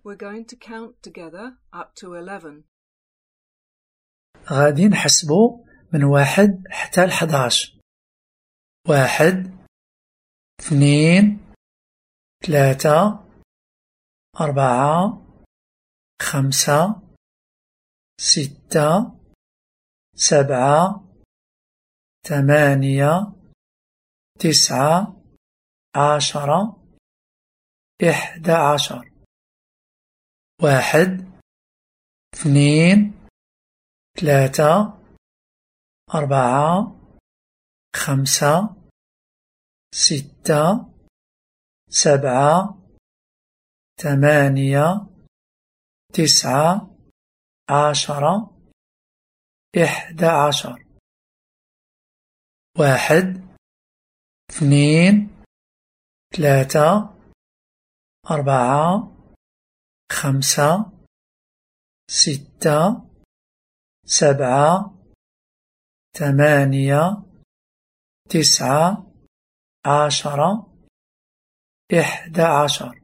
We're going to count together up to 11. غادي نحسبو من 1 حتى 11. 1 2 3 4 5 6 7 8 9 10 11. 1 2 3 4 5 6 7 8 9 10 11. 1 2 3 4 5 6 7 8 9 10 11.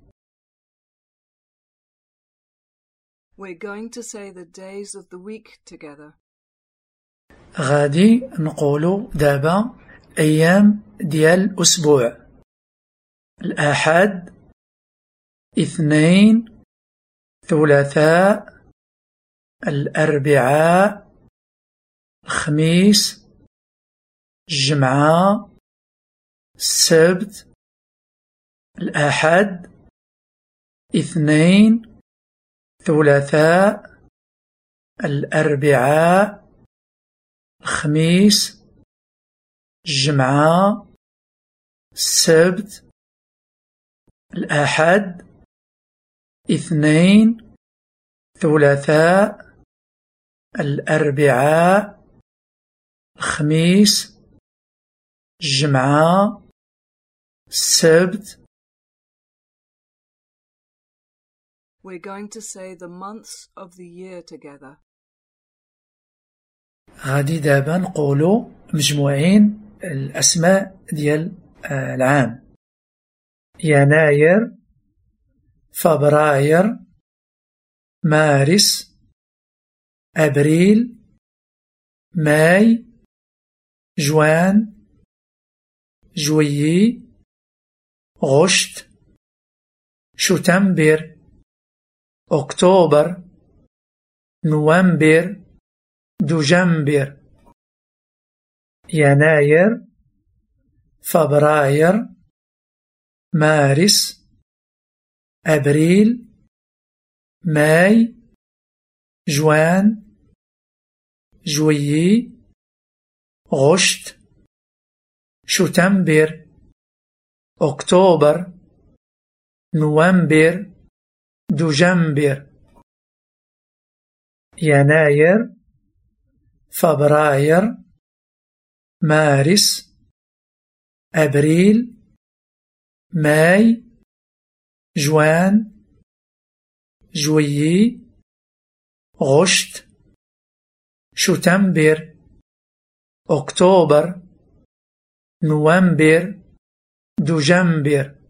We're going to say the days of the week together. غادي نقولو دابا أيام ديال الأسبوع. الأحد، اثنين، ثلاثاء، الأربعاء، الخميس، الجمعة، السبت. الأحد، اثنين، ثلاثاء، الأربعاء، الخميس، الجمعة، السبت. الأحد، اثنين، ثلاثاء، الأربعاء، الخميس، الجمعة، السبت. We're going to say the months of the year together. غادي دابا نقولو مجموعين الأسماء ديال العام. يناير، فبراير، مارس، أبريل، ماي، جوان، جويي، غشت، شتنبر، أكتوبر، نوفمبر، دجنبر. يناير، فبراير، مارس، أبريل، ماي، جوان، جويي، غشت، شتنبر، أكتوبر، نوفمبر، دجنبر. يناير، فبراير، مارس، أبريل، ماي، جوان، جويي، غشت، شتنبر، أكتوبر، نوفمبر، دجنبر.